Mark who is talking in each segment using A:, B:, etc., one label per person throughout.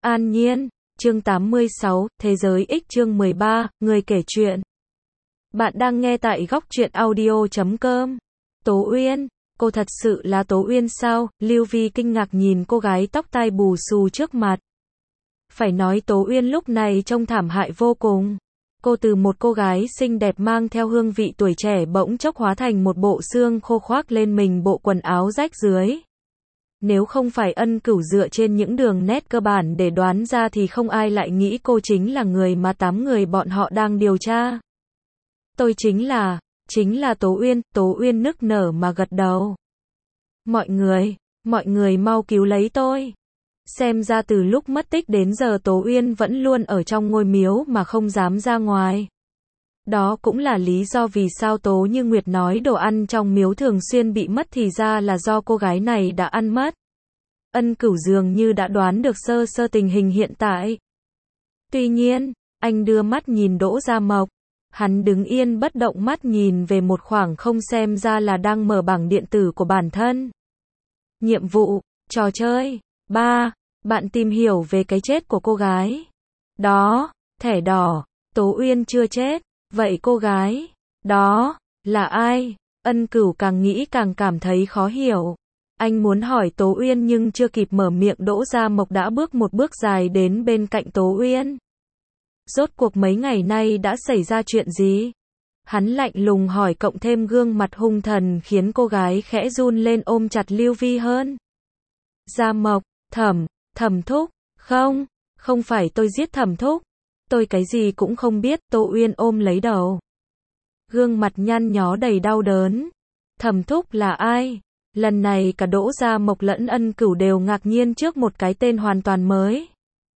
A: An Nhiên, chương 86, Thế giới X chương 13, người kể chuyện. Bạn đang nghe tại góc truyện audio.com. Tố Uyên, cô thật sự là Tố Uyên sao? Lưu Vi kinh ngạc nhìn cô gái tóc tai bù xù trước mặt. Phải nói Tố Uyên lúc này trông thảm hại vô cùng. Cô từ một cô gái xinh đẹp mang theo hương vị tuổi trẻ bỗng chốc hóa thành một bộ xương khô khoác lên mình bộ quần áo rách rưới. Nếu không phải Ân Cửu dựa trên những đường nét cơ bản để đoán ra thì không ai lại nghĩ cô chính là người mà 8 người bọn họ đang điều tra. Tôi chính là Tố Uyên. Tố Uyên nức nở mà gật đầu. Mọi người mau cứu lấy tôi. Xem ra từ lúc mất tích đến giờ Tố Uyên vẫn luôn ở trong ngôi miếu mà không dám ra ngoài. Đó cũng là lý do vì sao Tố Như Nguyệt nói đồ ăn trong miếu thường xuyên bị mất thì ra là do cô gái này đã ăn mất. Ân Cửu dường như đã đoán được sơ sơ tình hình hiện tại. Tuy nhiên, anh đưa mắt nhìn Đỗ Gia Mộc. Hắn đứng yên bất động mắt nhìn về một khoảng không xem ra là đang mở bảng điện tử của bản thân. Nhiệm vụ, trò chơi, 3, bạn tìm hiểu về cái chết của cô gái. Đó, thẻ đỏ, Tố Uyên chưa chết. Vậy cô gái đó là ai? Ân Cửu càng nghĩ càng cảm thấy khó hiểu. Anh muốn hỏi Tố Uyên nhưng chưa kịp mở miệng Đỗ Gia Mộc đã bước một bước dài đến bên cạnh Tố Uyên. Rốt cuộc mấy ngày nay đã xảy ra chuyện gì? Hắn lạnh lùng hỏi cộng thêm gương mặt hung thần khiến cô gái khẽ run lên ôm chặt Lưu Vi hơn. Gia Mộc, Thẩm thúc, không phải tôi giết Thẩm thúc. Tôi cái gì cũng không biết. Tố Uyên ôm lấy đầu. Gương mặt nhăn nhó đầy đau đớn. Thẩm thúc là ai? Lần này cả Đỗ Gia Mộc lẫn Ân Cửu đều ngạc nhiên trước một cái tên hoàn toàn mới.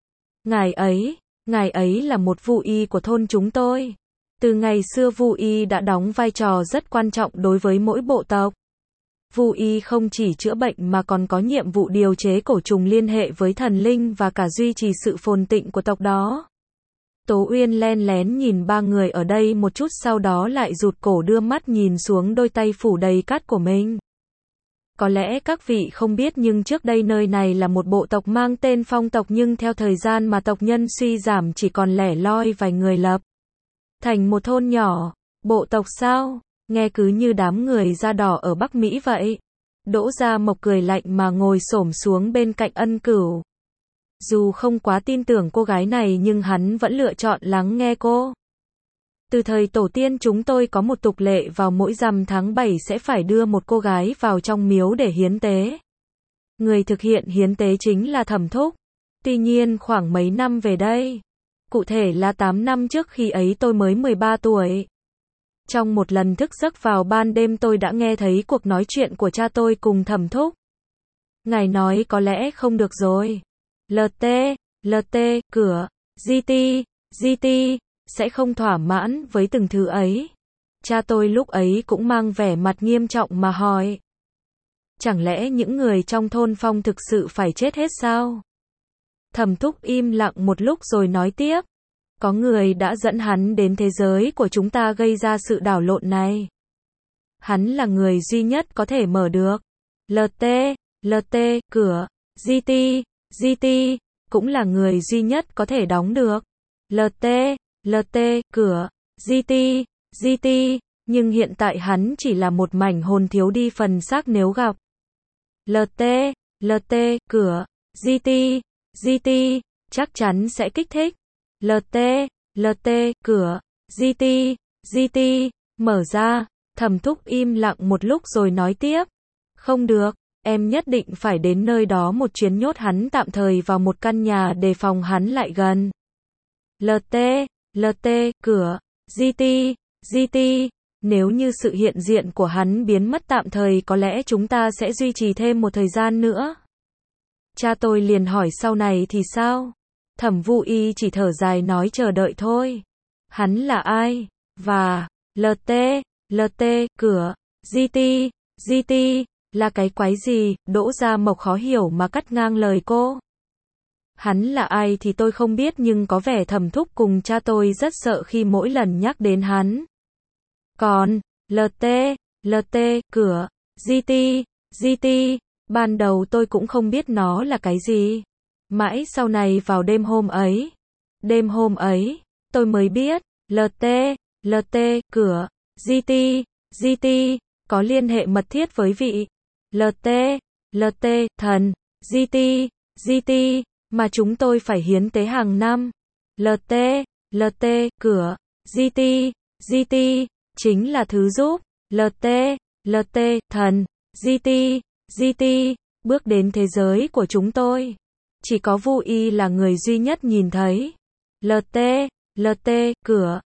A: Ngài ấy là một vụ y của thôn chúng tôi. Từ ngày xưa vụ y đã đóng vai trò rất quan trọng đối với mỗi bộ tộc. Vụ y không chỉ chữa bệnh mà còn có nhiệm vụ điều chế cổ trùng liên hệ với thần linh và cả duy trì sự phồn tịnh của tộc đó. Tố Uyên len lén nhìn ba người ở đây một chút sau đó lại rụt cổ đưa mắt nhìn xuống đôi tay phủ đầy cát của mình. Có lẽ các vị không biết nhưng trước đây nơi này là một bộ tộc mang tên Phong tộc nhưng theo thời gian mà tộc nhân suy giảm chỉ còn lẻ loi vài người lập thành một thôn nhỏ. Bộ tộc sao? Nghe cứ như đám người da đỏ ở Bắc Mỹ vậy. Đỗ Gia Mộc cười lạnh mà ngồi xổm xuống bên cạnh Ân Cửu. Dù không quá tin tưởng cô gái này nhưng hắn vẫn lựa chọn lắng nghe cô. Từ thời tổ tiên chúng tôi có một tục lệ vào mỗi rằm tháng 7 sẽ phải đưa một cô gái vào trong miếu để hiến tế. Người thực hiện hiến tế chính là Thẩm thúc. Tuy nhiên khoảng mấy năm về đây, cụ thể là 8 năm trước khi ấy tôi mới 13 tuổi. Trong một lần thức giấc vào ban đêm tôi đã nghe thấy cuộc nói chuyện của cha tôi cùng Thẩm thúc. Ngài nói có lẽ không được rồi. LT, cửa, GT, sẽ không thỏa mãn với từng thứ ấy. Cha tôi lúc ấy cũng mang vẻ mặt nghiêm trọng mà hỏi. Chẳng lẽ những người trong thôn Phong thực sự phải chết hết sao? Thẩm thúc im lặng một lúc rồi nói tiếp. Có người đã dẫn hắn đến thế giới của chúng ta gây ra sự đảo lộn này. Hắn là người duy nhất có thể mở được. LT, cửa, GT, cũng là người duy nhất có thể đóng được. LT, cửa, GT, nhưng hiện tại hắn chỉ là một mảnh hồn thiếu đi phần xác nếu gặp. LT, cửa, GT, chắc chắn sẽ kích thích. LT, cửa, GT, mở ra. Thẩm thúc im lặng một lúc rồi nói tiếp. Không được, em nhất định phải đến nơi đó một chuyến nhốt hắn tạm thời vào một căn nhà để phòng hắn lại gần. LT, cửa, GT, nếu như sự hiện diện của hắn biến mất tạm thời có lẽ chúng ta sẽ duy trì thêm một thời gian nữa. Cha tôi liền hỏi sau này thì sao? Thẩm Vu Y chỉ thở dài nói chờ đợi thôi. Hắn là ai? Và, LT, cửa, GT, là cái quái gì? Đỗ Gia Mộc khó hiểu mà cắt ngang lời cô. Hắn là ai thì tôi không biết nhưng có vẻ Thẩm thúc cùng cha tôi rất sợ khi mỗi lần nhắc đến hắn. Còn, LT, cửa, GT, ban đầu tôi cũng không biết nó là cái gì. Mãi sau này vào đêm hôm ấy, tôi mới biết, LT, cửa, GT, có liên hệ mật thiết với vị LT, thần, GT, mà chúng tôi phải hiến tế hàng năm. LT, cửa, GT, chính là thứ giúp LT, thần, GT, bước đến thế giới của chúng tôi. Chỉ có Vu Y là người duy nhất nhìn thấy. LT, cửa,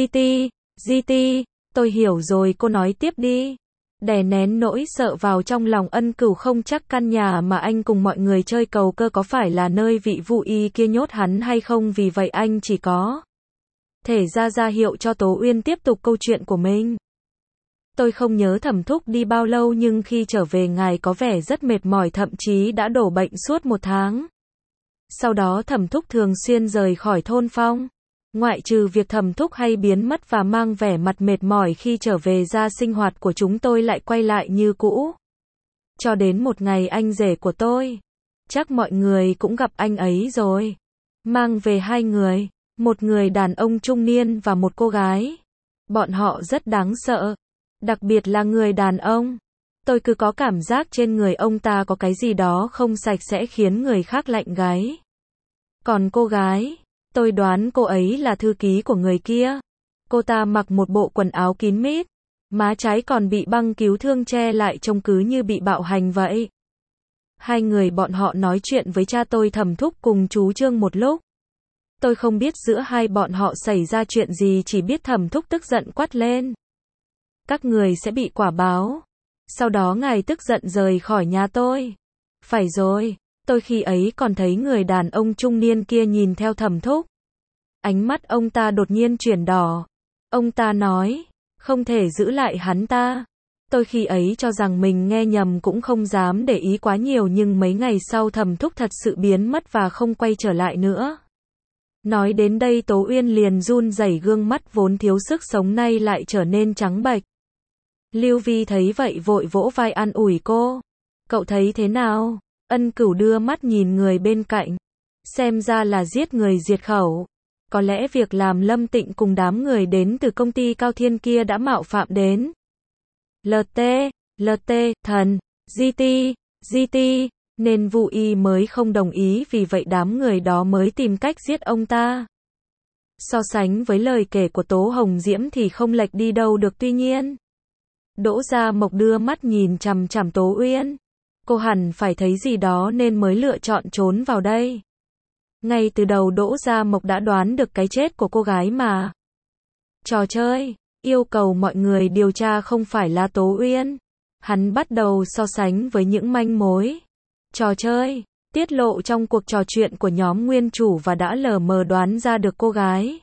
A: GT, tôi hiểu rồi, cô nói tiếp đi. Đè nén nỗi sợ vào trong lòng, Ân Cửu không chắc căn nhà mà anh cùng mọi người chơi cầu cơ có phải là nơi vị Vu Y kia nhốt hắn hay không, vì vậy anh chỉ có thể ra hiệu cho Tố Uyên tiếp tục câu chuyện của mình. Tôi không nhớ Thẩm Thúc đi bao lâu, nhưng khi trở về ngài có vẻ rất mệt mỏi, thậm chí đã đổ bệnh suốt 1 tháng. Sau đó Thẩm Thúc thường xuyên rời khỏi thôn Phong. Ngoại trừ việc Thẩm Thúc hay biến mất và mang vẻ mặt mệt mỏi khi trở về ra, sinh hoạt của chúng tôi lại quay lại như cũ. Cho đến một ngày anh rể của tôi, chắc mọi người cũng gặp anh ấy rồi, mang về 2 người, một người đàn ông trung niên và một cô gái. Bọn họ rất đáng sợ, đặc biệt là người đàn ông. Tôi cứ có cảm giác trên người ông ta có cái gì đó không sạch sẽ khiến người khác lạnh gáy. Còn cô gái, tôi đoán cô ấy là thư ký của người kia. Cô ta mặc một bộ quần áo kín mít, má trái còn bị băng cứu thương che lại, trông cứ như bị bạo hành vậy. 2 người bọn họ nói chuyện với cha tôi, Thẩm Thúc cùng chú Trương một lúc. Tôi không biết giữa hai bọn họ xảy ra chuyện gì, chỉ biết Thẩm Thúc tức giận quát lên: các người sẽ bị quả báo. Sau đó ngài tức giận rời khỏi nhà tôi. Phải rồi, tôi khi ấy còn thấy người đàn ông trung niên kia nhìn theo Thẩm Thúc. Ánh mắt ông ta đột nhiên chuyển đỏ. Ông ta nói, không thể giữ lại hắn ta. Tôi khi ấy cho rằng mình nghe nhầm, cũng không dám để ý quá nhiều, nhưng mấy ngày sau Thẩm Thúc thật sự biến mất và không quay trở lại nữa. Nói đến đây Tố Uyên liền run rẩy, gương mắt vốn thiếu sức sống nay lại trở nên trắng bệch. Lưu Vi thấy vậy vội vỗ vai an ủi cô. Cậu thấy thế nào? Ân Cửu đưa mắt nhìn người bên cạnh. Xem ra là giết người diệt khẩu. Có lẽ việc làm Lâm Tịnh cùng đám người đến từ công ty Cao Thiên kia đã mạo phạm đến LT, thần, GT, nên Vu Y mới không đồng ý, vì vậy đám người đó mới tìm cách giết ông ta. So sánh với lời kể của Tố Hồng Diễm thì không lệch đi đâu được, tuy nhiên Đỗ Gia Mộc đưa mắt nhìn chằm chằm Tố Uyên. Cô hẳn phải thấy gì đó nên mới lựa chọn trốn vào đây. Ngay từ đầu Đỗ Gia Mộc đã đoán được cái chết của cô gái mà. Trò chơi, yêu cầu mọi người điều tra không phải là Tố Uyên. Hắn bắt đầu so sánh với những manh mối trò chơi tiết lộ trong cuộc trò chuyện của nhóm nguyên chủ và đã lờ mờ đoán ra được cô gái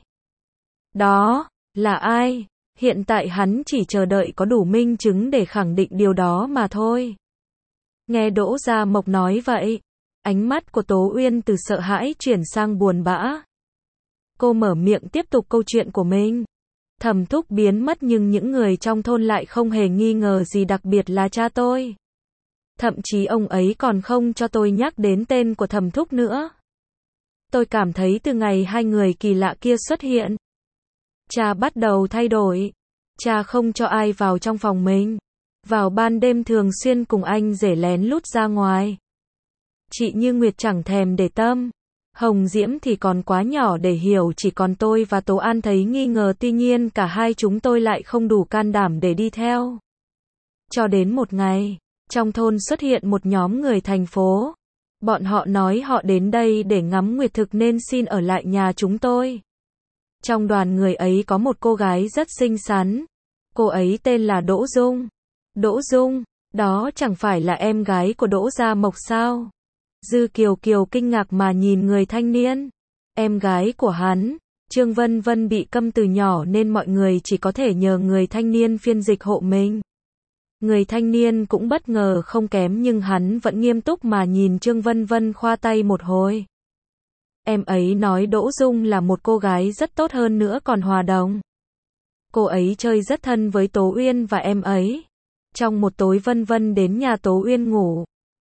A: đó là ai. Hiện tại hắn chỉ chờ đợi có đủ minh chứng để khẳng định điều đó mà thôi. Nghe Đỗ Gia Mộc nói vậy, ánh mắt của Tố Uyên từ sợ hãi chuyển sang buồn bã. Cô mở miệng tiếp tục câu chuyện của mình. Thẩm Thúc biến mất nhưng những người trong thôn lại không hề nghi ngờ gì, đặc biệt là cha tôi. Thậm chí ông ấy còn không cho tôi nhắc đến tên của Thẩm Thúc nữa. Tôi cảm thấy từ ngày 2 người kỳ lạ kia xuất hiện, cha bắt đầu thay đổi. Cha không cho ai vào trong phòng mình. Vào ban đêm thường xuyên cùng anh rể lén lút ra ngoài. Chị Như Nguyệt chẳng thèm để tâm. Hồng Diễm thì còn quá nhỏ để hiểu, chỉ còn tôi và Tố An thấy nghi ngờ, tuy nhiên cả hai chúng tôi lại không đủ can đảm để đi theo. Cho đến một ngày, trong thôn xuất hiện một nhóm người thành phố. Bọn họ nói họ đến đây để ngắm nguyệt thực nên xin ở lại nhà chúng tôi. Trong đoàn người ấy có một cô gái rất xinh xắn. Cô ấy tên là Đỗ Dung. Đỗ Dung, đó chẳng phải là em gái của Đỗ Gia Mộc sao? Dư Kiều Kiều kinh ngạc mà nhìn người thanh niên. Em gái của hắn. Trương Vân Vân bị câm từ nhỏ nên mọi người chỉ có thể nhờ người thanh niên phiên dịch hộ mình. Người thanh niên cũng bất ngờ không kém nhưng hắn vẫn nghiêm túc mà nhìn Trương Vân Vân khoa tay một hồi. Em ấy nói Đỗ Dung là một cô gái rất tốt, hơn nữa còn hòa đồng. Cô ấy chơi rất thân với Tố Uyên và em ấy. Trong một tối Vân Vân đến nhà Tố Uyên ngủ.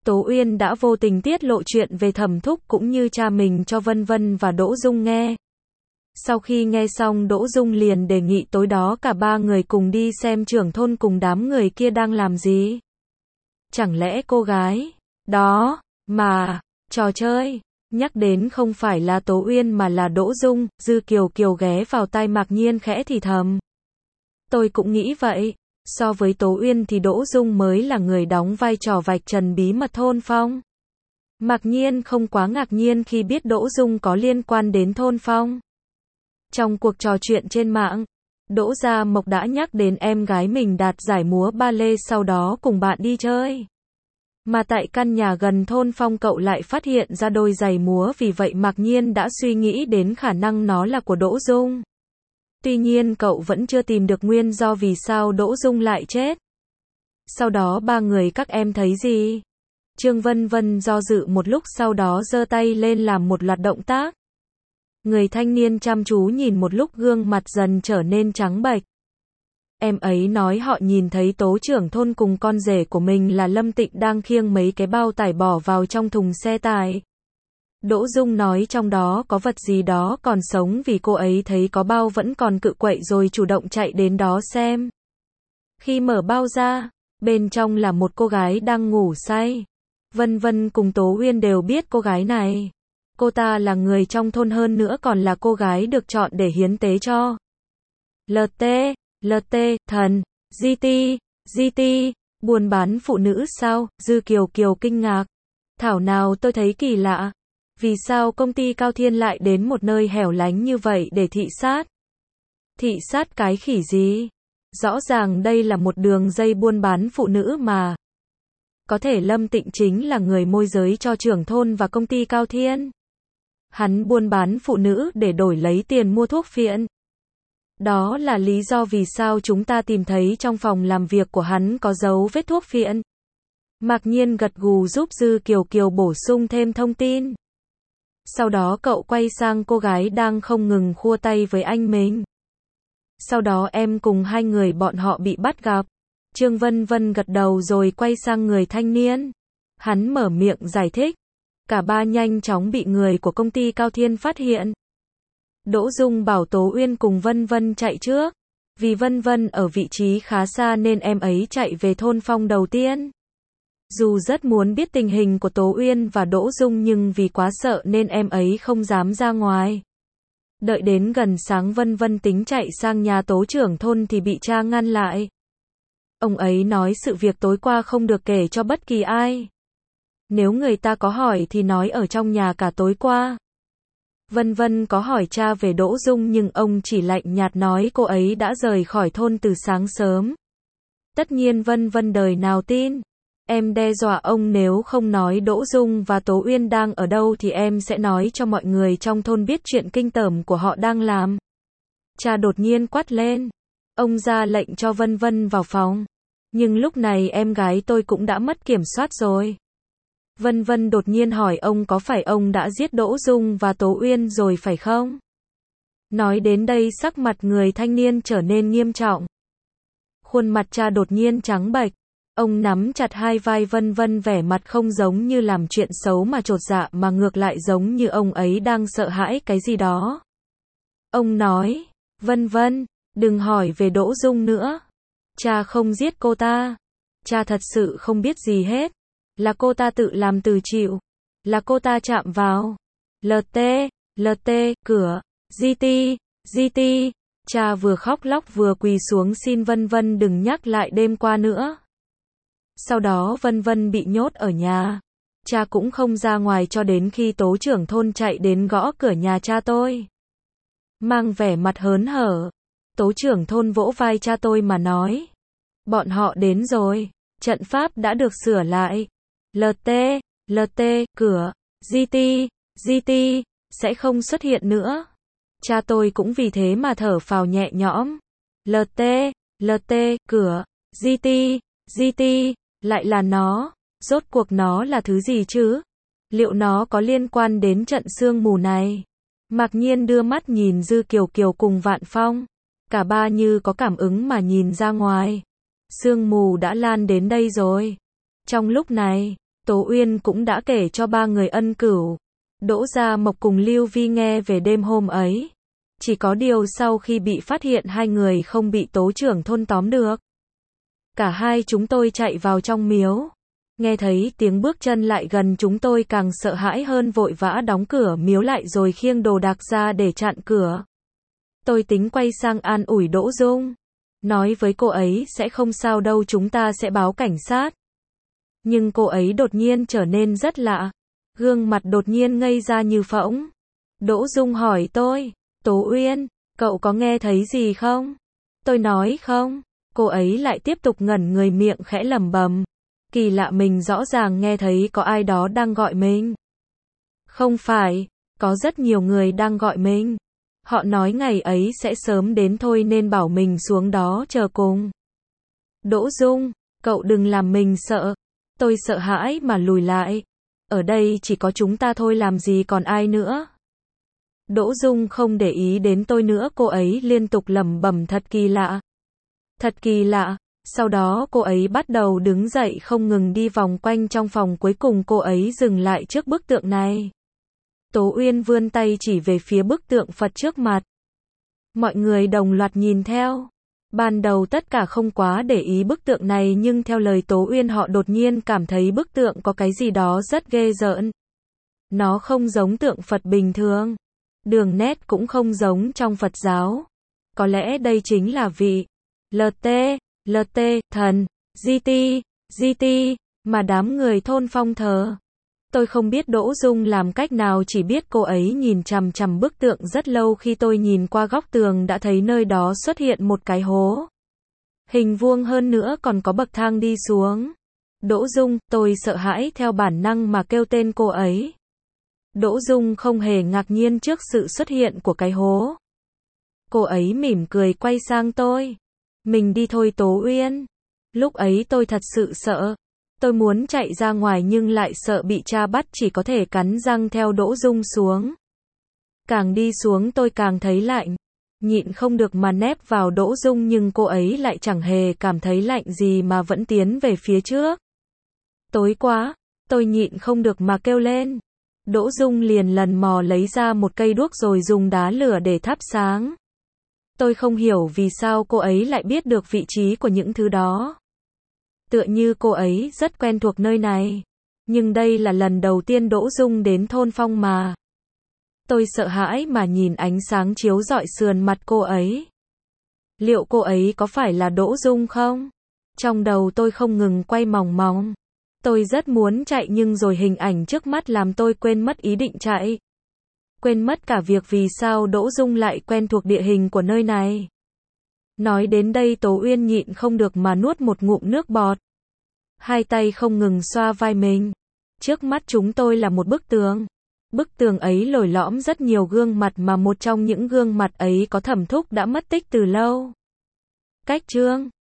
A: Tố Uyên đã vô tình tiết lộ chuyện về Thẩm Thúc cũng như cha mình cho Vân Vân và Đỗ Dung nghe. Sau khi nghe xong Đỗ Dung liền đề nghị tối đó cả ba người cùng đi xem trưởng thôn cùng đám người kia đang làm gì. Chẳng lẽ cô gái đó mà trò chơi, nhắc đến không phải là Tố Uyên mà là Đỗ Dung, Dư Kiều Kiều ghé vào tai Mạc Nhiên khẽ thì thầm. Tôi cũng nghĩ vậy, so với Tố Uyên thì Đỗ Dung mới là người đóng vai trò vạch trần bí mật thôn Phong. Mạc Nhiên không quá ngạc nhiên khi biết Đỗ Dung có liên quan đến thôn Phong. Trong cuộc trò chuyện trên mạng, Đỗ Gia Mộc đã nhắc đến em gái mình đạt giải múa ba lê sau đó cùng bạn đi chơi. Mà tại căn nhà gần thôn Phong cậu lại phát hiện ra đôi giày múa, vì vậy Mạc Nhiên đã suy nghĩ đến khả năng nó là của Đỗ Dung. Tuy nhiên cậu vẫn chưa tìm được nguyên do vì sao Đỗ Dung lại chết. Sau đó ba người các em thấy gì? Trương Vân Vân do dự một lúc sau đó giơ tay lên làm một loạt động tác. Người thanh niên chăm chú nhìn một lúc gương mặt dần trở nên trắng bệch. Em ấy nói họ nhìn thấy Tố trưởng thôn cùng con rể của mình là Lâm Tịnh đang khiêng mấy cái bao tải bỏ vào trong thùng xe tải. Đỗ Dung nói trong đó có vật gì đó còn sống vì cô ấy thấy có bao vẫn còn cự quậy rồi chủ động chạy đến đó xem. Khi mở bao ra, bên trong là một cô gái đang ngủ say. Vân Vân cùng Tố Uyên đều biết cô gái này. Cô ta là người trong thôn, hơn nữa còn là cô gái được chọn để hiến tế cho LT, thần, GT, buôn bán phụ nữ sao? Dư Kiều Kiều kinh ngạc. Thảo nào tôi thấy kỳ lạ. Vì sao công ty Cao Thiên lại đến một nơi hẻo lánh như vậy để thị sát? Thị sát cái khỉ gì? Rõ ràng đây là một đường dây buôn bán phụ nữ mà. Có thể Lâm Tịnh chính là người môi giới cho trưởng thôn và công ty Cao Thiên. Hắn buôn bán phụ nữ để đổi lấy tiền mua thuốc phiện. Đó là lý do vì sao chúng ta tìm thấy trong phòng làm việc của hắn có dấu vết thuốc phiện. Mạc Nhiên gật gù giúp Dư Kiều Kiều bổ sung thêm thông tin. Sau đó cậu quay sang cô gái đang không ngừng khua tay với anh mình. Sau đó em cùng hai người bọn họ bị bắt gặp. Trương Vân Vân gật đầu rồi quay sang người thanh niên. Hắn mở miệng giải thích. Cả ba nhanh chóng bị người của công ty Cao Thiên phát hiện. Đỗ Dung bảo Tố Uyên cùng Vân Vân chạy trước. Vì Vân Vân ở vị trí khá xa nên em ấy chạy về thôn Phong đầu tiên. Dù rất muốn biết tình hình của Tố Uyên và Đỗ Dung nhưng vì quá sợ nên em ấy không dám ra ngoài. Đợi đến gần sáng Vân Vân tính chạy sang nhà Tố trưởng thôn thì bị cha ngăn lại. Ông ấy nói sự việc tối qua không được kể cho bất kỳ ai. Nếu người ta có hỏi thì nói ở trong nhà cả tối qua. Vân Vân có hỏi cha về Đỗ Dung nhưng ông chỉ lạnh nhạt nói cô ấy đã rời khỏi thôn từ sáng sớm. Tất nhiên Vân Vân đời nào tin. Em đe dọa ông nếu không nói Đỗ Dung và Tố Uyên đang ở đâu thì em sẽ nói cho mọi người trong thôn biết chuyện kinh tởm của họ đang làm. Cha đột nhiên quát lên. Ông ra lệnh cho Vân Vân vào phòng. Nhưng lúc này em gái tôi cũng đã mất kiểm soát rồi. Vân Vân đột nhiên hỏi ông có phải ông đã giết Đỗ Dung và Tố Uyên rồi phải không? Nói đến đây sắc mặt người thanh niên trở nên nghiêm trọng. Khuôn mặt cha đột nhiên trắng bệch. Ông nắm chặt hai vai Vân Vân, vẻ mặt không giống như làm chuyện xấu mà chột dạ mà ngược lại giống như ông ấy đang sợ hãi cái gì đó. Ông nói, Vân Vân, đừng hỏi về Đỗ Dung nữa. Cha không giết cô ta. Cha thật sự không biết gì hết. Là cô ta tự làm tự chịu. Là cô ta chạm vào. LT, cửa, GT. Cha vừa khóc lóc vừa quỳ xuống xin Vân Vân đừng nhắc lại đêm qua nữa. Sau đó Vân Vân bị nhốt ở nhà. Cha cũng không ra ngoài cho đến khi Tố trưởng thôn chạy đến gõ cửa nhà cha tôi. Mang vẻ mặt hớn hở. Tố trưởng thôn vỗ vai cha tôi mà nói. Bọn họ đến rồi. Trận pháp đã được sửa lại. LT, cửa, GT, sẽ không xuất hiện nữa. Cha tôi cũng vì thế mà thở phào nhẹ nhõm. LT, cửa, GT, lại là nó. Rốt cuộc nó là thứ gì chứ? Liệu nó có liên quan đến trận sương mù này? Mạc Nhiên đưa mắt nhìn Dư Kiều Kiều cùng Vạn Phong. Cả ba như có cảm ứng mà nhìn ra ngoài. Sương mù đã lan đến đây rồi. Trong lúc này, Tố Uyên cũng đã kể cho ba người Ân Cửu, Đỗ Gia Mộc cùng Lưu Vi nghe về đêm hôm ấy. Chỉ có điều sau khi bị phát hiện hai người không bị tố trưởng thôn tóm được. Cả hai chúng tôi chạy vào trong miếu. Nghe thấy tiếng bước chân lại gần chúng tôi càng sợ hãi hơn, vội vã đóng cửa miếu lại rồi khiêng đồ đạc ra để chặn cửa. Tôi tính quay sang an ủi Đỗ Dung. Nói với cô ấy sẽ không sao đâu, chúng ta sẽ báo cảnh sát. Nhưng cô ấy đột nhiên trở nên rất lạ. Gương mặt đột nhiên ngây ra như phỗng. Đỗ Dung hỏi tôi, Tố Uyên, cậu có nghe thấy gì không? Tôi nói không. Cô ấy lại tiếp tục ngẩn người, miệng khẽ lẩm bẩm. Kỳ lạ, mình rõ ràng nghe thấy có ai đó đang gọi mình. Không phải, có rất nhiều người đang gọi mình. Họ nói ngày ấy sẽ sớm đến thôi nên bảo mình xuống đó chờ cùng. Đỗ Dung, cậu đừng làm mình sợ. Tôi sợ hãi mà lùi lại. Ở đây chỉ có chúng ta thôi, làm gì còn ai nữa. Đỗ Dung không để ý đến tôi nữa, cô ấy liên tục lẩm bẩm thật kỳ lạ. Thật kỳ lạ. Sau đó cô ấy bắt đầu đứng dậy không ngừng đi vòng quanh trong phòng, cuối cùng cô ấy dừng lại trước bức tượng này. Tố Uyên vươn tay chỉ về phía bức tượng Phật trước mặt. Mọi người đồng loạt nhìn theo. Ban đầu tất cả không quá để ý bức tượng này, nhưng theo lời Tố Uyên họ đột nhiên cảm thấy bức tượng có cái gì đó rất ghê rợn. Nó không giống tượng Phật bình thường. Đường nét cũng không giống trong Phật giáo. Có lẽ đây chính là vị LT, thần, GT, mà đám người thôn Phong thờ. Tôi không biết Đỗ Dung làm cách nào, chỉ biết cô ấy nhìn chằm chằm bức tượng rất lâu. Khi tôi nhìn qua góc tường đã thấy nơi đó xuất hiện một cái hố. Hình vuông, hơn nữa còn có bậc thang đi xuống. Đỗ Dung, tôi sợ hãi theo bản năng mà kêu tên cô ấy. Đỗ Dung không hề ngạc nhiên trước sự xuất hiện của cái hố. Cô ấy mỉm cười quay sang tôi. Mình đi thôi Tố Uyên. Lúc ấy tôi thật sự sợ. Tôi muốn chạy ra ngoài nhưng lại sợ bị cha bắt, chỉ có thể cắn răng theo Đỗ Dung xuống. Càng đi xuống tôi càng thấy lạnh. Nhịn không được mà nép vào Đỗ Dung, nhưng cô ấy lại chẳng hề cảm thấy lạnh gì mà vẫn tiến về phía trước. Tối quá, tôi nhịn không được mà kêu lên. Đỗ Dung liền lần mò lấy ra một cây đuốc rồi dùng đá lửa để thắp sáng. Tôi không hiểu vì sao cô ấy lại biết được vị trí của những thứ đó. Tựa như cô ấy rất quen thuộc nơi này. Nhưng đây là lần đầu tiên Đỗ Dung đến thôn Phong mà. Tôi sợ hãi mà nhìn ánh sáng chiếu rọi sườn mặt cô ấy. Liệu cô ấy có phải là Đỗ Dung không? Trong đầu tôi không ngừng quay mòng mòng. Tôi rất muốn chạy nhưng rồi hình ảnh trước mắt làm tôi quên mất ý định chạy. Quên mất cả việc vì sao Đỗ Dung lại quen thuộc địa hình của nơi này. Nói đến đây Tố Uyên nhịn không được mà nuốt một ngụm nước bọt. Hai tay không ngừng xoa vai mình. Trước mắt chúng tôi là một bức tường. Bức tường ấy lồi lõm rất nhiều gương mặt, mà một trong những gương mặt ấy có Thẩm Thúc đã mất tích từ lâu. Cách chương